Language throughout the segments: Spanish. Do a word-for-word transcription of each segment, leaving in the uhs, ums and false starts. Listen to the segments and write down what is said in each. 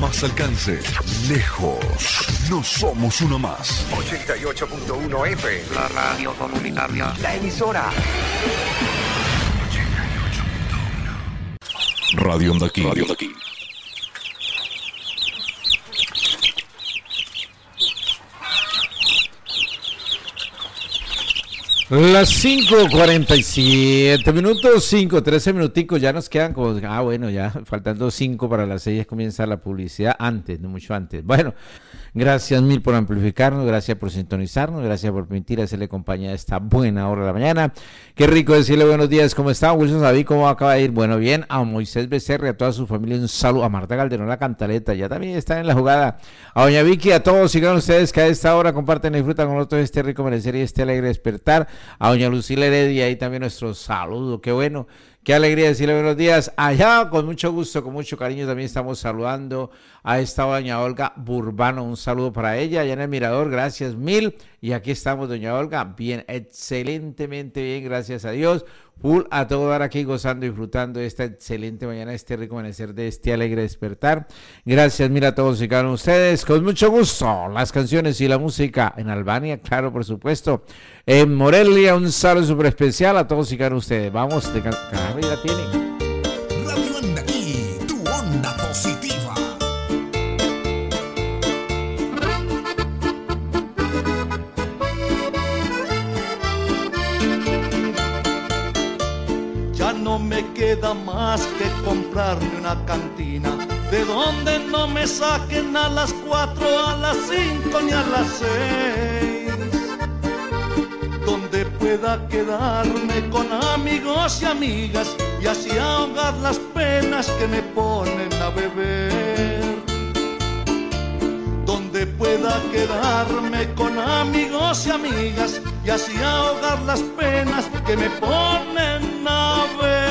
más alcance, lejos. No somos uno más. ochenta y ocho punto uno F, la radio comunitaria, la emisora. ochenta y ocho punto uno. Radio Onda aquí. Radio Onda aquí. Las cinco cuarenta y siete minutos, cinco, trece minuticos, ya nos quedan como, ah bueno, ya faltando cinco para las seis comienza la publicidad, antes, no mucho antes. Bueno, gracias mil por amplificarnos, gracias por sintonizarnos, gracias por permitir hacerle compañía a esta buena hora de la mañana. Qué rico decirle buenos días, ¿cómo está? Wilson David, ¿cómo acaba de ir? Bueno, bien, a Moisés Becerra y a toda su familia un saludo, a Marta Calderón la cantaleta, ya también está en la jugada, a doña Vicky, a todos, sigan ustedes que a esta hora comparten y disfrutan con nosotros este rico amanecer y este alegre despertar. A doña Lucila Heredia, ahí también nuestro saludo, qué bueno, qué alegría decirle buenos días. Allá, con mucho gusto, con mucho cariño, también estamos saludando a esta doña Olga Burbano, un saludo para ella, allá en el Mirador, gracias mil. Y aquí estamos, doña Olga, bien, excelentemente bien, gracias a Dios. Full a todo dar aquí gozando y disfrutando de esta excelente mañana, este rico amanecer, de este alegre despertar. Gracias, mira a todos y cada uno de ustedes, con mucho gusto, las canciones y la música en Albania, claro, por supuesto. En Morelia, un saludo súper especial a todos y cada uno de ustedes. Vamos, de cada vez la tienen. Radio Onda aquí, tu onda positiva. No me queda más que comprarme una cantina, de donde no me saquen a las cuatro, a las cinco ni a las seis, donde pueda quedarme con amigos y amigas y así ahogar las penas que me ponen a beber, donde pueda quedarme con amigos y amigas y así ahogar las penas que me ponen a beber.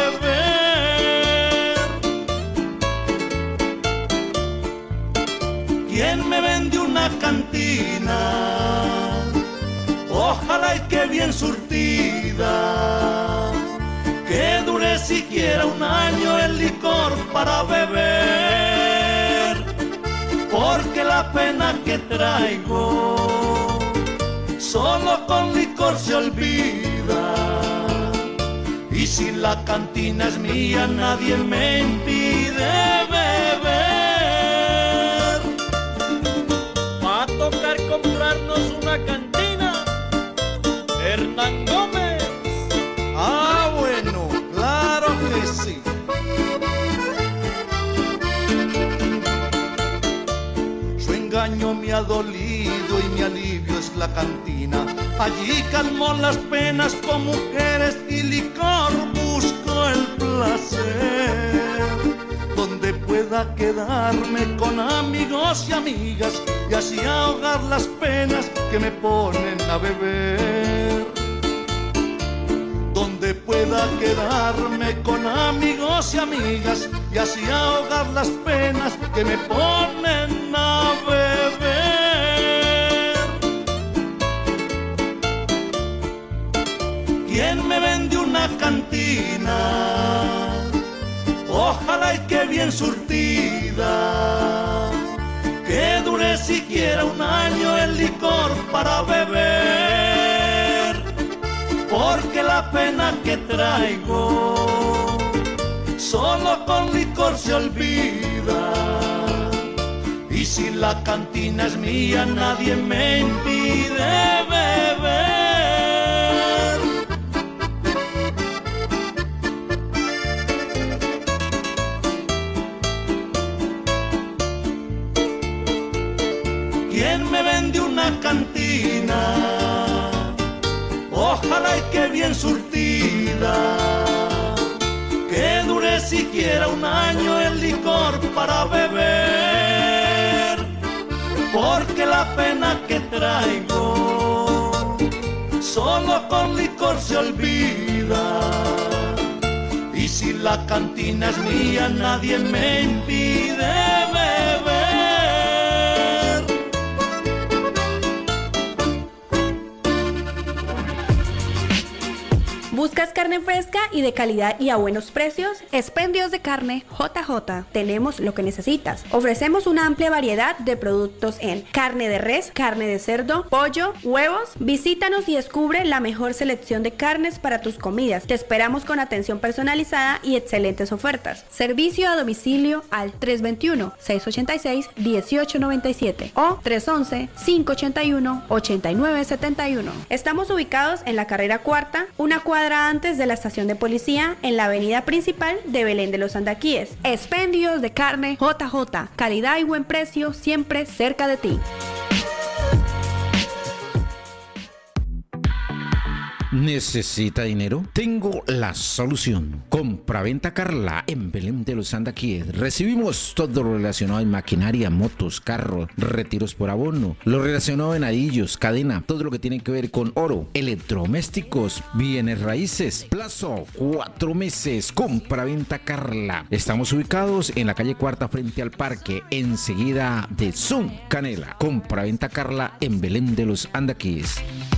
¿Quién me vende una cantina? Ojalá y que bien surtida, que dure siquiera un año el licor para beber, porque la pena que traigo solo con licor se olvida, y si la cantina es mía nadie me impide beber. Va a tocar comprarnos una cantina, Hernán Gómez. Ah, bueno, claro que sí. Su engaño me ha dolido y mi alivio es la cantina. Allí calmó las penas con mujeres y licor busco el placer, donde pueda quedarme con amigos y amigas y así ahogar las penas que me ponen a beber, donde pueda quedarme con amigos y amigas y así ahogar las penas que me ponen a beber. ¿Quién me vende una cantina? Ojalá y que bien surtida, que dure siquiera un año el licor para beber, porque la pena que traigo solo con licor se olvida, y si la cantina es mía nadie me impide beber. ¿Quién me vende una cantina? Ojalá y que bien surtida, que dure siquiera un año el licor para beber, porque la pena que traigo solo con licor se olvida, y si la cantina es mía nadie me impide beber. ¿Buscas carne carne fresca y de calidad y a buenos precios? Expendios de Carne J J. Tenemos lo que necesitas. Ofrecemos una amplia variedad de productos en carne de res, carne de cerdo, pollo, huevos. Visítanos y descubre la mejor selección de carnes para tus comidas. Te esperamos con atención personalizada y excelentes ofertas. Servicio a domicilio al tres dos uno, seis ocho seis, uno ocho nueve siete o tres once, cinco ochenta y uno, ochenta y nueve setenta y uno. Estamos ubicados en la carrera cuarta, una cuadra antes de la estación de policía, en la avenida principal de Belén de los Andaquíes. Expendios de Carne J J. Calidad y buen precio siempre cerca de ti. ¿Necesita dinero? Tengo la solución. Compraventa Carla en Belén de los Andaquíes. Recibimos todo lo relacionado en maquinaria, motos, carros, retiros por abono, lo relacionado en anillos, cadena, todo lo que tiene que ver con oro, electrodomésticos, bienes raíces, plazo, cuatro meses. Compraventa Carla. Estamos ubicados en la calle Cuarta frente al parque, enseguida de Zoom Canela. Compraventa Carla en Belén de los Andaquíes.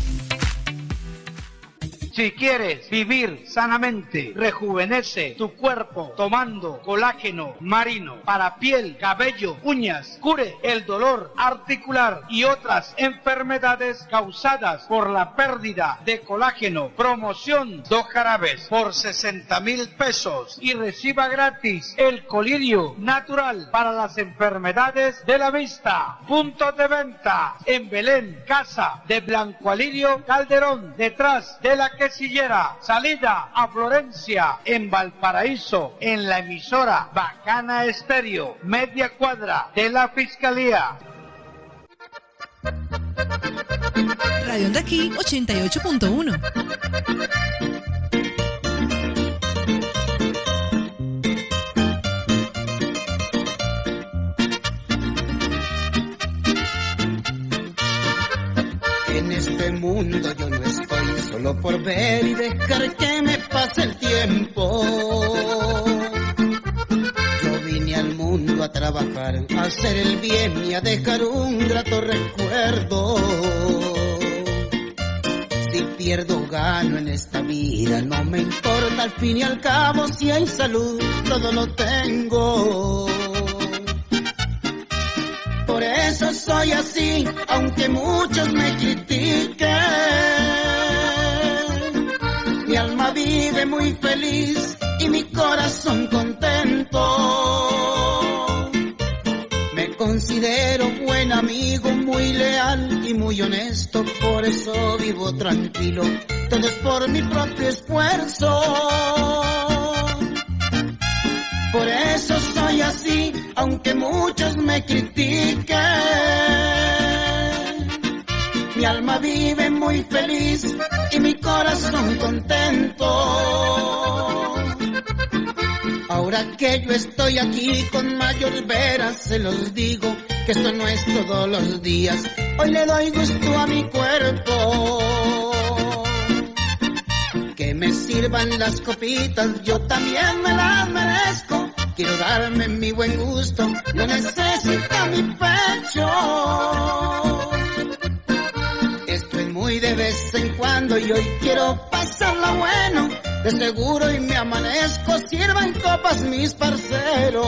Si quieres vivir sanamente, rejuvenece tu cuerpo tomando colágeno marino para piel, cabello, uñas, cure el dolor articular y otras enfermedades causadas por la pérdida de colágeno. Promoción dos jarabes por sesenta mil pesos y reciba gratis el colirio natural para las enfermedades de la vista. Puntos de venta en Belén, casa de Blanco Alirio Calderón, detrás de la quesillera, salida a Florencia, en Valparaíso, en la emisora Bacana Estéreo, media cuadra de la Fiscalía. Radio Andaquí ochenta y ocho punto uno. En este mundo yo no estoy solo por ver y dejar que me pase el tiempo. Yo vine al mundo a trabajar, a hacer el bien y a dejar un grato recuerdo. Si pierdo o gano en esta vida, no me importa, al fin y al cabo si hay salud, todo lo tengo. Por eso soy así, aunque muchos me critiquen. Mi alma vive muy feliz y mi corazón contento. Me considero buen amigo, muy leal y muy honesto. Por eso vivo tranquilo, todo es por mi propio esfuerzo. Por eso soy así, aunque muchos me critiquen. Mi alma vive muy feliz y mi corazón contento. Ahora que yo estoy aquí con mayor veras se los digo, que esto no es todos los días. Hoy le doy gusto a mi cuerpo. Que me sirvan las copitas, yo también me las merezco. Quiero darme mi buen gusto, lo necesita mi pecho. Esto es muy de vez en cuando y hoy quiero pasarla bueno. De seguro y me amanezco, sirvan copas mis parceros.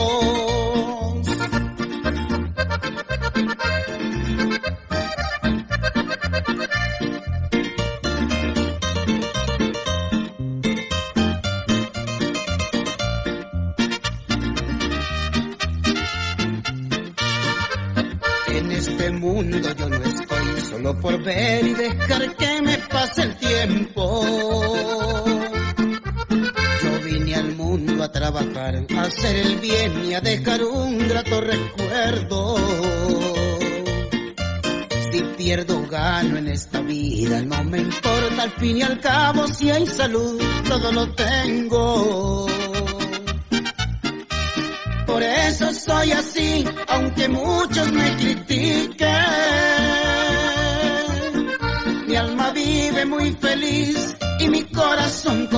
En este mundo yo no estoy solo por ver y dejar que me pase el tiempo. Yo vine al mundo a trabajar, a hacer el bien y a dejar un grato recuerdo. Si pierdo o gano en esta vida, no me importa, al fin y al cabo si hay salud, todo lo tengo. Por eso soy así, aunque muchos me critiquen. Mi alma vive muy feliz y mi corazón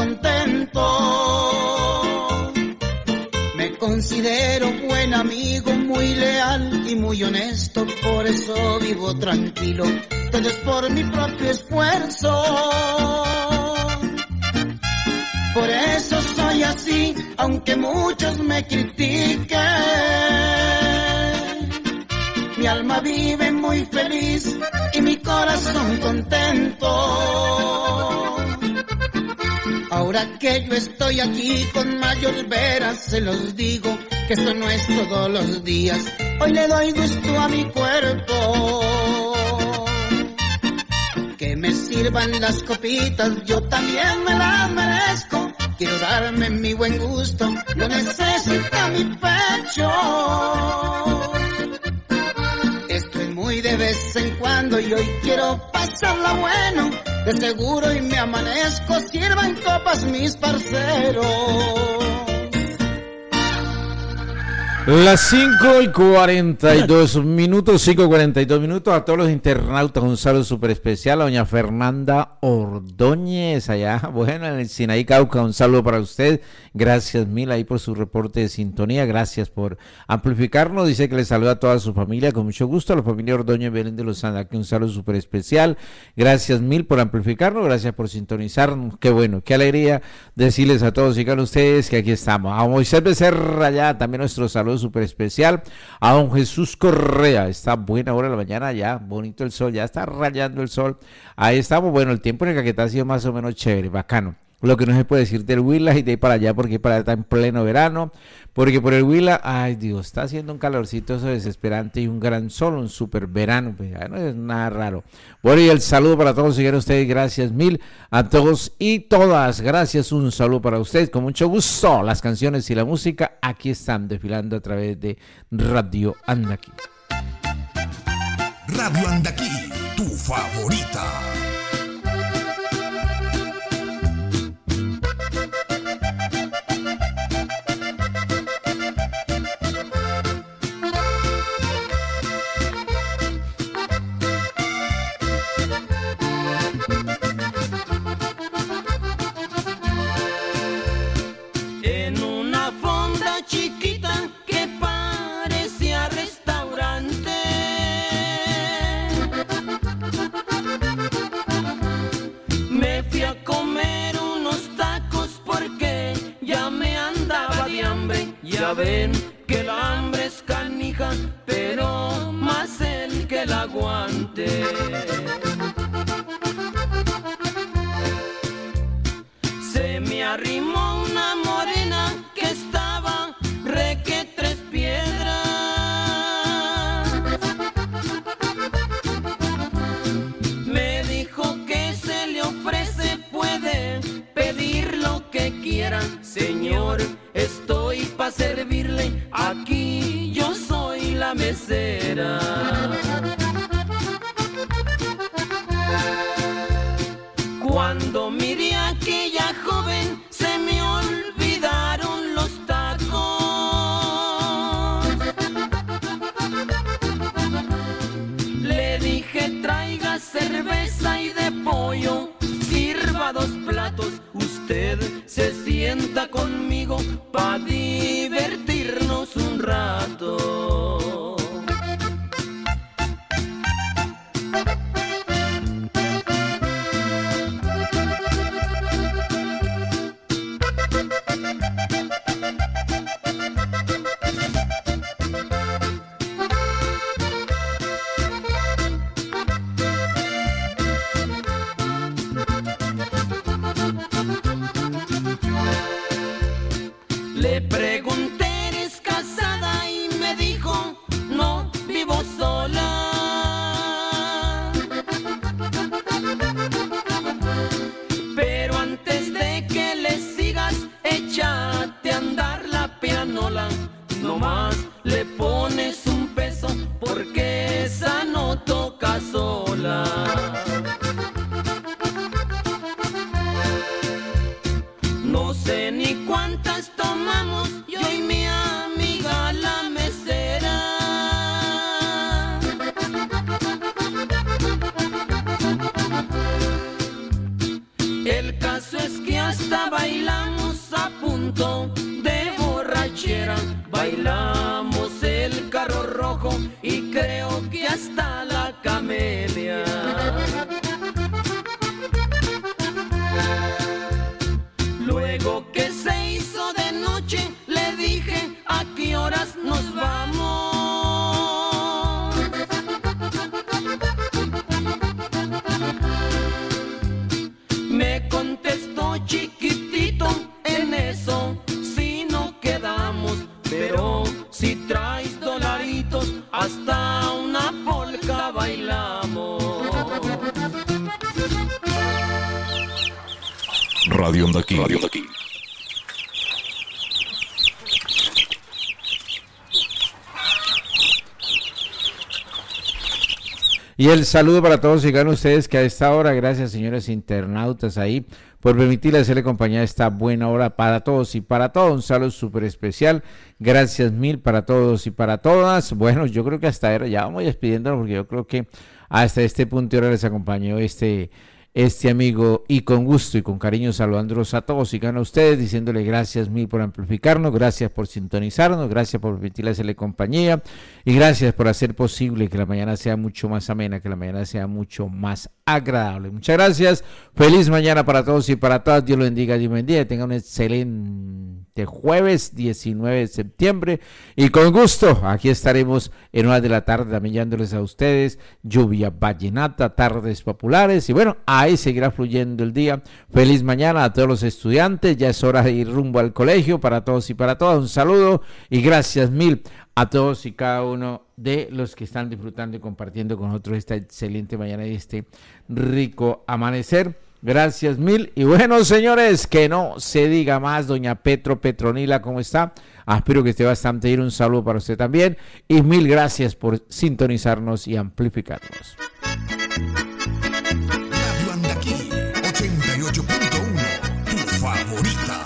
contento. Me considero buen amigo, muy leal y muy honesto. Por eso vivo tranquilo, todo es por mi propio esfuerzo. Por eso soy así, aunque muchos me critiquen. Mi alma vive muy feliz y mi corazón contento. Ahora que yo estoy aquí con mayor veras, se los digo que esto no es todos los días. Hoy le doy gusto a mi cuerpo. Que me sirvan las copitas, yo también me las merezco. Quiero darme mi buen gusto, lo necesita mi pecho. Esto es muy de vez en cuando y hoy quiero pasarla bueno. De seguro y me amanezco, sirvan copas mis parceros. Las cinco y cuarenta y dos minutos, cinco y cuarenta y dos minutos. A todos los internautas, un saludo súper especial a doña Fernanda Ordóñez, allá, bueno, en el Sinaí Cauca, un saludo para usted. Gracias mil ahí por su reporte de sintonía, gracias por amplificarnos. Dice que le saluda a toda su familia, con mucho gusto, a la familia Ordóñez Belén de los Andes, un saludo súper especial. Gracias mil por amplificarnos, gracias por sintonizarnos. Qué bueno, qué alegría decirles a todos, sigan ustedes que aquí estamos. A Moisés Becerra, allá, también nuestro saludo súper especial. A don Jesús Correa, está buena hora de la mañana, ya bonito el sol, ya está rayando el sol. Ahí estamos, bueno, el tiempo en el Caquetá ha sido más o menos chévere, bacano. Lo que no se puede decir del Huila y de ahí para allá, porque para allá está en pleno verano, porque por el Huila, ay Dios, está haciendo un calorcito eso desesperante y un gran sol, un super verano, pues ya no es nada raro. Bueno, y el saludo para todos, sigan ustedes, gracias mil a todos y todas, gracias, un saludo para ustedes, con mucho gusto, las canciones y la música aquí están desfilando a través de Radio Andaquí. Radio Andaquí, tu favorita. Ya ven que el hambre es canija, pero más el que la aguante. Se me arrimó una morena que estaba re que tres piedras. Me dijo que se le ofrece, puede pedir lo que quiera, señor. Estoy pa' servirle, aquí yo soy la mesera. Cuando miré a aquella joven, se me olvidaron los tacos. Le dije traiga cerveza y de pollo, sirva dos platos, usted se sienta conmigo pa' divertirnos un rato. Le pregunté, ¿eres casada? Y me dijo, no, vivo sola. Pero antes de que le sigas, échate a andar la pianola. Nomás le pones un peso porque esa no toca sola. No sé ni cuántas tomamos, yo y mi amiga la mesera. El caso es que hasta bailamos a punto de borrachera. Bailamos el carro rojo y creo que hasta la camelia. Luego hasta una polca bailamos. Radio Onda aquí. Radio Onda aquí. Y el saludo para todos y ganan ustedes que a esta hora, gracias señores internautas ahí, por permitirle hacerle compañía a esta buena hora para todos y para todos. Un saludo súper especial. Gracias mil para todos y para todas. Bueno, yo creo que hasta ahora ya vamos despidiéndonos porque yo creo que hasta este punto ahora les acompañó este... este amigo, y con gusto y con cariño saludándolos a todos y a ustedes, diciéndole gracias mil por amplificarnos, gracias por sintonizarnos, gracias por permitirle hacerle compañía y gracias por hacer posible que la mañana sea mucho más amena, que la mañana sea mucho más agradable. Muchas gracias, feliz mañana para todos y para todas, Dios los bendiga, Dios bendiga, tengan un excelente jueves diecinueve de septiembre y con gusto aquí estaremos en horas de la tarde también llevándoles a ustedes lluvia vallenata, tardes populares y bueno, ahí seguirá fluyendo el día. Feliz mañana a todos los estudiantes, ya es hora de ir rumbo al colegio para todos y para todas, un saludo y gracias mil a todos y cada uno de los que están disfrutando y compartiendo con nosotros esta excelente mañana y este rico amanecer. Gracias mil y bueno señores, que no se diga más. Doña Petro Petronila, ¿cómo está? Ah, espero que esté bastante bien, un saludo para usted también y mil gracias por sintonizarnos y amplificarnos. Radio Andaquí ochenta y ocho punto uno, tu favorita.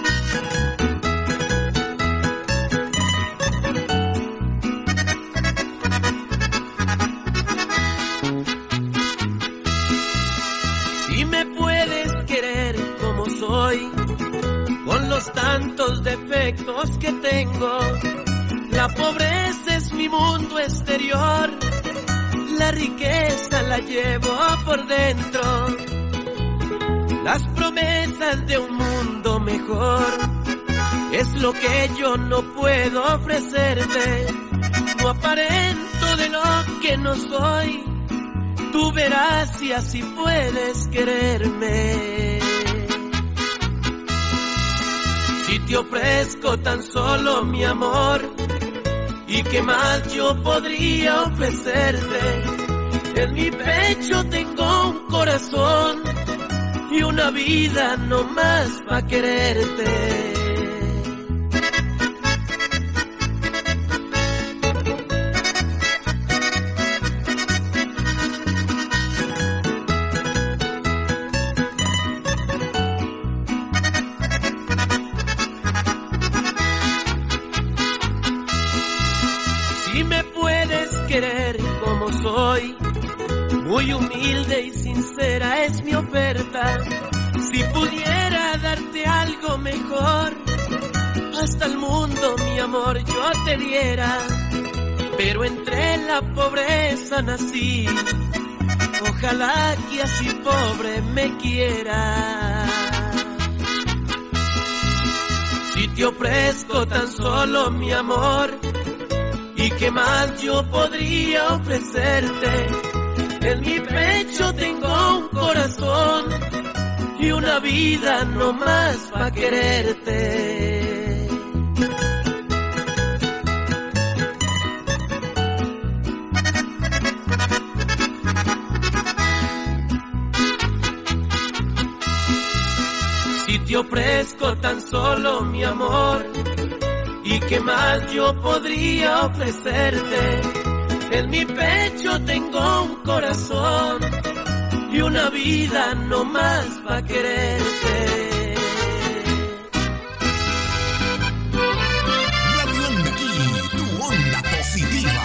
Si me puedes querer como soy, con los tantos defectos que tengo, la pobreza es mi mundo exterior, la riqueza la llevo por dentro, las promesas de un mundo mejor, es lo que yo no puedo ofrecerte, no aparento de lo que no soy, tú verás si así puedes quererme. Si te ofrezco tan solo mi amor, ¿y qué más yo podría ofrecerte? En mi pecho tengo un corazón y una vida no más pa' quererte. Querer como soy, muy humilde y sincera es mi oferta. Si pudiera darte algo mejor, hasta el mundo mi amor yo te diera, pero entre la pobreza nací, ojalá que así pobre me quiera. Si te ofrezco tan solo mi amor, ¿y qué más yo podría ofrecerte? En mi pecho tengo un corazón y una vida no más pa' quererte. Si te ofrezco tan solo mi amor, ¿y qué más yo podría ofrecerte? En mi pecho tengo un corazón y una vida no más pa' quererte. Radio Andaquí, tu onda positiva.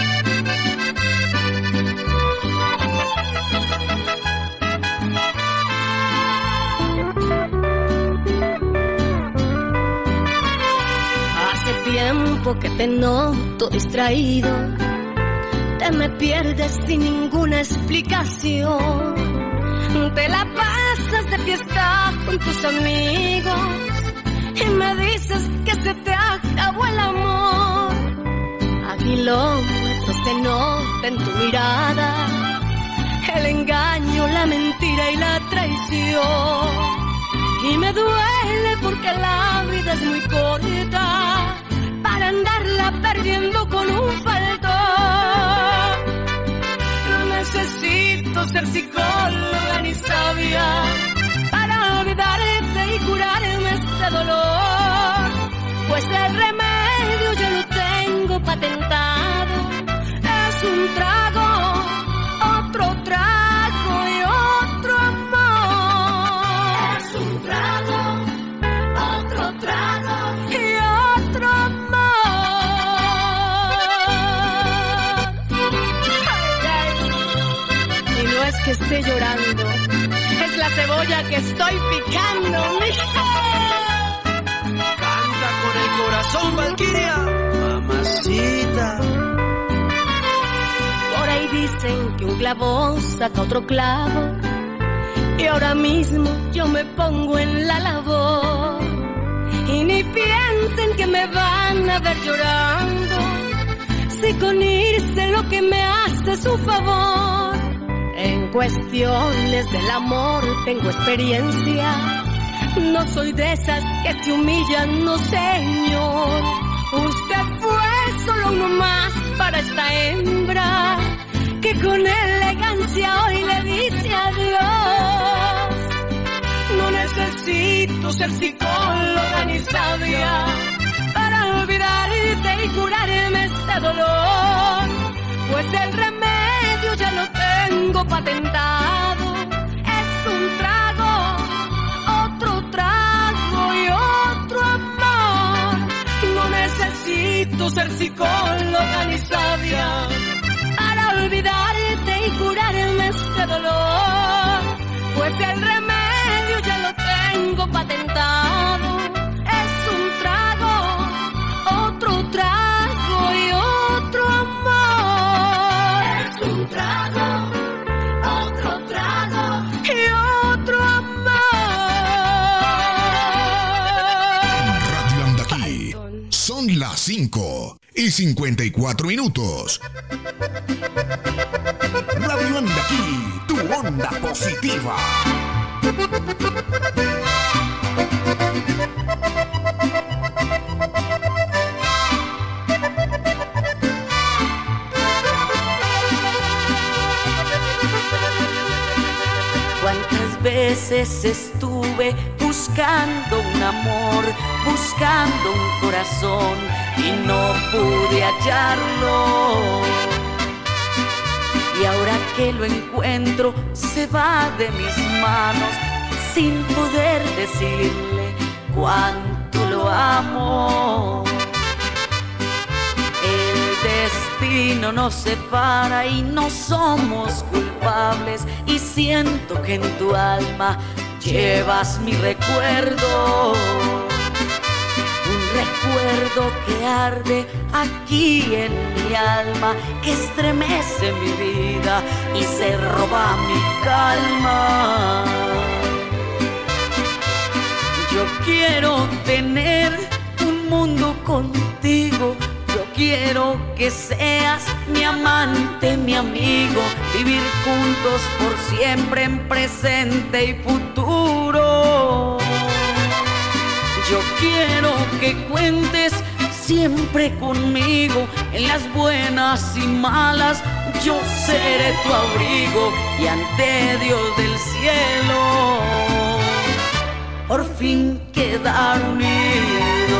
Tiempo que te noto distraído, te me pierdes sin ninguna explicación, te la pasas de fiesta con tus amigos y me dices que se te acabó el amor. A kilómetros se nota en tu mirada el engaño, la mentira y la traición, y me duele porque la vida es muy corta para andarla perdiendo con un faltón. es que esté llorando, es la cebolla que estoy picando. Canta con el corazón, Valquiria, mamacita. Por ahí dicen que un clavo saca otro clavo, y ahora mismo yo me pongo en la labor. Y ni piensen que me van a ver llorando, si con irse lo que me hace es un favor. En cuestiones del amor tengo experiencia, no soy de esas que te humillan, no señor. Usted fue solo uno más para esta hembra, que con elegancia hoy le dice adiós. No necesito ser psicóloga ni sabia para olvidarte y curarme este dolor, pues el remedio ya lo tengo patentado. Es un trago, otro trago y otro amor. No necesito ser psicóloga ni sabia para olvidarte y curarme este dolor, pues el remedio ya lo tengo patentado. Es un trago, otro trago y otro amor. Es un trago, otro trago y otro amor. En Radio Andaquí son las cinco y cincuenta y cuatro minutos. Radio Andaquí, tu onda positiva. Cuántas veces estuve buscando un amor, buscando un corazón y no pude hallarlo. Y ahora que lo encuentro, se va de mis manos sin poder decirle cuánto lo amo. El destino nos separa y no somos culpables, y siento que en tu alma llevas mi recuerdo. Recuerdo que arde aquí en mi alma, que estremece mi vida y se roba mi calma. Yo quiero tener un mundo contigo, yo quiero que seas mi amante, mi amigo, vivir juntos por siempre en presente y futuro. Yo quiero que cuentes siempre conmigo, en las buenas y malas, yo seré tu abrigo, y ante Dios del cielo, por fin quedar unidos.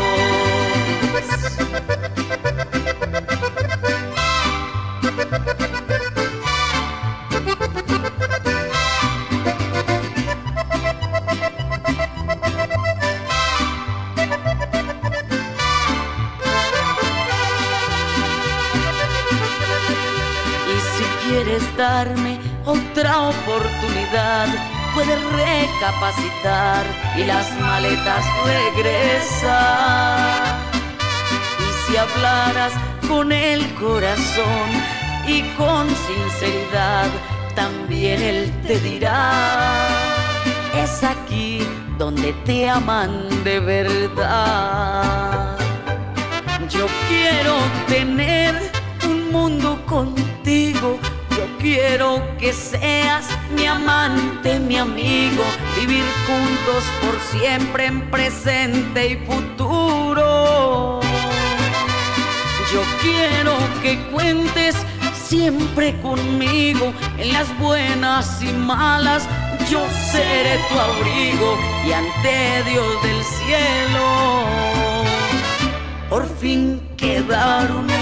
Quieres darme otra oportunidad, puedes recapacitar y las maletas regresar. Y si hablaras con el corazón y con sinceridad, también él te dirá: es aquí donde te aman de verdad. Yo quiero tener un mundo contigo, yo quiero que seas mi amante, mi amigo, vivir juntos por siempre en presente y futuro. Yo quiero que cuentes siempre conmigo, en las buenas y malas, yo seré tu abrigo, y ante Dios del cielo, por fin quedar unidos.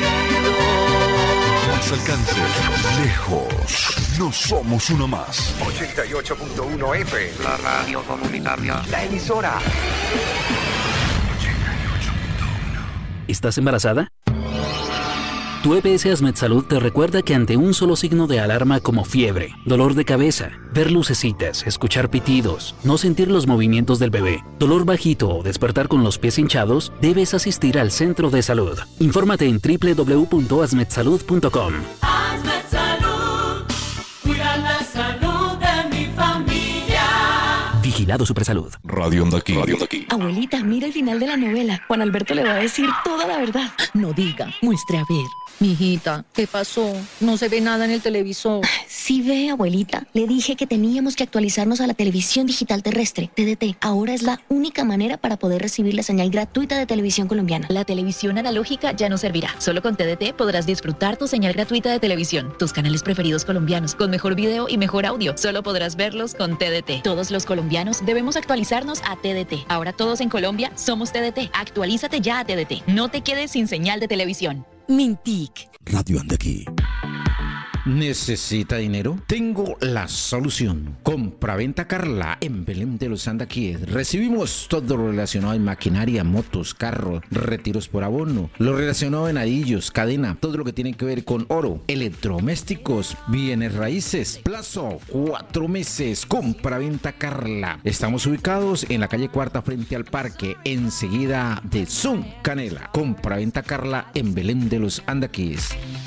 Más alcance, lejos, no somos uno más. ochenta y ocho punto uno F M. La radio comunitaria. La emisora. ¿Estás embarazada? Tu E P S Asmedsalud te recuerda que ante un solo signo de alarma como fiebre, dolor de cabeza, ver lucecitas, escuchar pitidos, no sentir los movimientos del bebé, dolor bajito o despertar con los pies hinchados, debes asistir al centro de salud. Infórmate en doble u doble u doble u punto asmedsalud punto com. Asmedsalud, cuida la salud de mi familia. Vigilado Supersalud. Radio Onda Aquí. Radio Onda Aquí. Abuelita, mira el final de la novela. Juan Alberto le va a decir toda la verdad. No diga, muestre a ver. Mijita, ¿qué pasó? No se ve nada en el televisor. Sí ve, abuelita. Le dije que teníamos que actualizarnos a la televisión digital terrestre, T D T. Ahora es la única manera para poder recibir la señal gratuita de televisión colombiana. La televisión analógica ya no servirá. Solo con T D T podrás disfrutar tu señal gratuita de televisión, tus canales preferidos colombianos, con mejor video y mejor audio. Solo podrás verlos con T D T. Todos los colombianos debemos actualizarnos a T D T. Ahora todos en Colombia somos T D T. Actualízate ya a T D T. No te quedes sin señal de televisión. Mintic. Radio Onda Aquí. ¿Necesita dinero? Tengo la solución. Compraventa Carla en Belén de los Andaquíes. Recibimos todo lo relacionado en maquinaria, motos, carros, retiros por abono, lo relacionado en anillos, cadena, todo lo que tiene que ver con oro, electrodomésticos, bienes raíces, plazo, cuatro meses. Compraventa Carla. Estamos ubicados en la calle Cuarta frente al parque, enseguida de Zoom Canela. Compraventa Carla en Belén de los Andaquíes.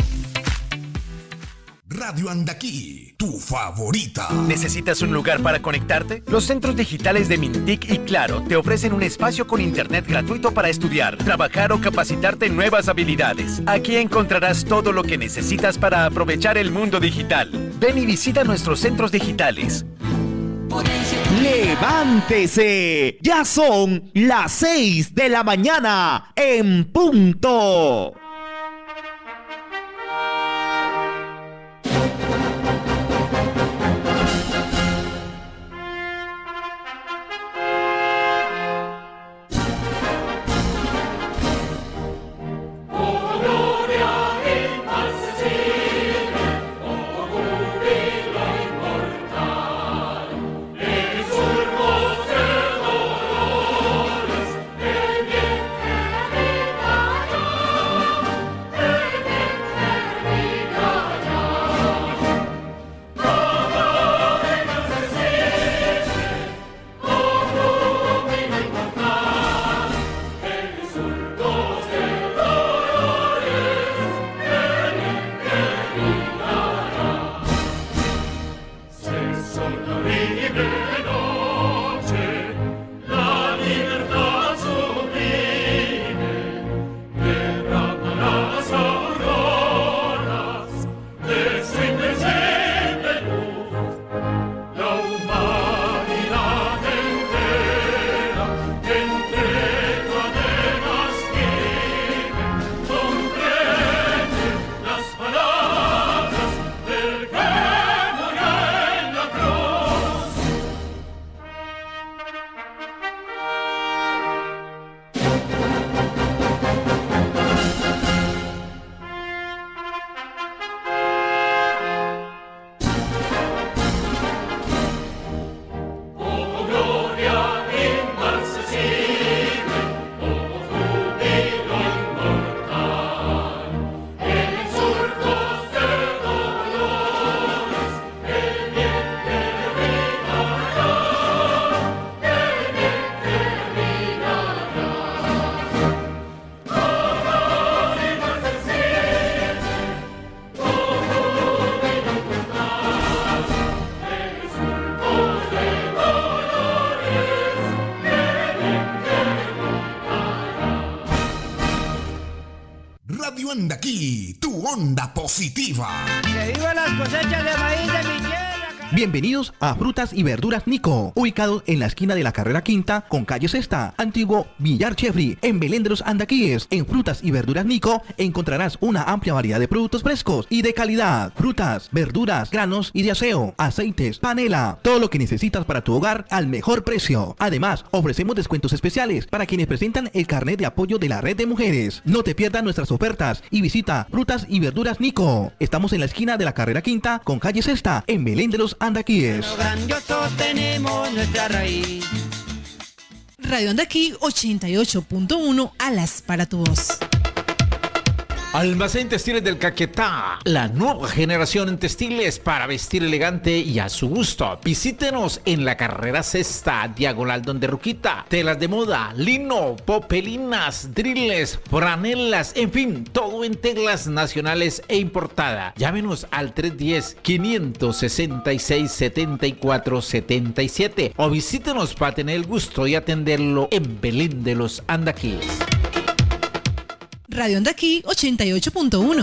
Radio Andaquí, tu favorita. ¿Necesitas un lugar para conectarte? Los centros digitales de Mintic y Claro te ofrecen un espacio con internet gratuito para estudiar, trabajar o capacitarte en nuevas habilidades. Aquí encontrarás todo lo que necesitas para aprovechar el mundo digital. Ven y visita nuestros centros digitales. ¡Levántese! Ya son las seis de la mañana en punto. Radio Andaquí, tu onda positiva. ¡Que vivan las cosechas de maíz de mi tierra! Bienvenidos a Frutas y Verduras Nico, ubicado en la esquina de la carrera quinta con calle Sexta, antiguo Villar Chefri, en Belén de los Andaquíes. En Frutas y Verduras Nico encontrarás una amplia variedad de productos frescos y de calidad, frutas, verduras, granos y de aseo, aceites, panela, todo lo que necesitas para tu hogar al mejor precio. Además, ofrecemos descuentos especiales para quienes presentan el carnet de apoyo de la red de mujeres. No te pierdas nuestras ofertas y visita Frutas y Verduras Nico. Estamos en la esquina de la carrera quinta con calle Sexta, en Belén de los Andaquíes. Pero grandioso tenemos nuestra raíz. Radio Andaquí ochenta y ocho punto uno, alas para tu voz. Almacén Textiles del Caquetá, la nueva generación en textiles para vestir elegante y a su gusto. Visítenos en la carrera sexta, diagonal donde Ruquita. Telas de moda, lino, popelinas, driles, franelas, en fin, todo en telas nacionales e importada. Llámenos al tres uno cero, cinco seis seis, siete cuatro siete siete o visítenos para tener el gusto de atenderlo en Belén de los Andaquíes. Radio Andaquí ochenta y ocho punto uno.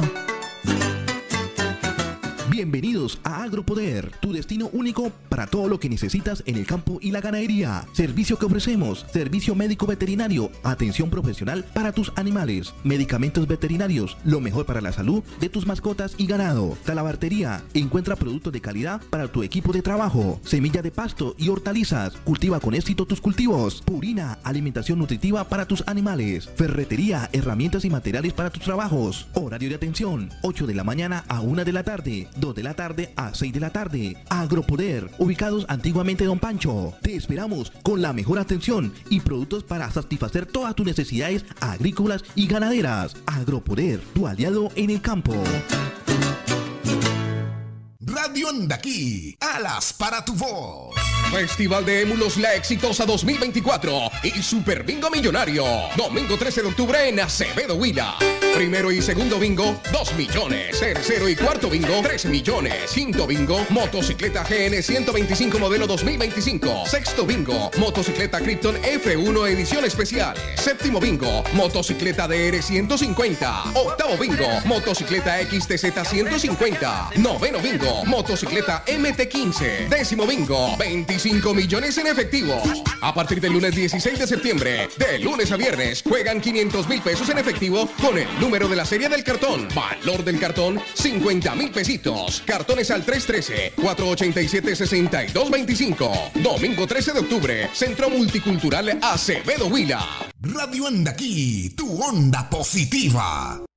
Bienvenidos a Agropoder, tu destino único para todo lo que necesitas en el campo y la ganadería. Servicio que ofrecemos: servicio médico veterinario, atención profesional para tus animales, medicamentos veterinarios, lo mejor para la salud de tus mascotas y ganado. Talabartería, encuentra productos de calidad para tu equipo de trabajo. Semilla de pasto y hortalizas, cultiva con éxito tus cultivos. Purina, alimentación nutritiva para tus animales. Ferretería, herramientas y materiales para tus trabajos. Horario de atención: ocho de la mañana a una de la tarde. dos de la tarde a seis de la tarde. Agropoder, ubicados antiguamente Don Pancho. Te esperamos con la mejor atención y productos para satisfacer todas tus necesidades agrícolas y ganaderas. Agropoder, tu aliado en el campo. Radio Andaquí, alas para tu voz. Festival de Émulos La Exitosa dos mil veinticuatro y Super Bingo Millonario. Domingo trece de octubre en Acevedo Huila. Primero y segundo bingo, dos millones. Tercero y cuarto bingo, tres millones. Quinto bingo, motocicleta G N ciento veinticinco modelo dos mil veinticinco. Sexto bingo, motocicleta Krypton F uno edición especial. Séptimo bingo, motocicleta D R ciento cincuenta. Octavo bingo, motocicleta X T Z ciento cincuenta. Noveno bingo, motocicleta M T quince. Décimo bingo, veinticinco millones en efectivo. A partir del lunes dieciséis de septiembre, de lunes a viernes, juegan quinientos mil pesos en efectivo con el número de la serie del cartón. Valor del cartón, cincuenta mil pesitos. Cartones al tres uno tres, cuatro ocho siete, seis dos dos cinco. Domingo trece de octubre, Centro Multicultural Acevedo Huila. Radio Andaquí, tu onda positiva.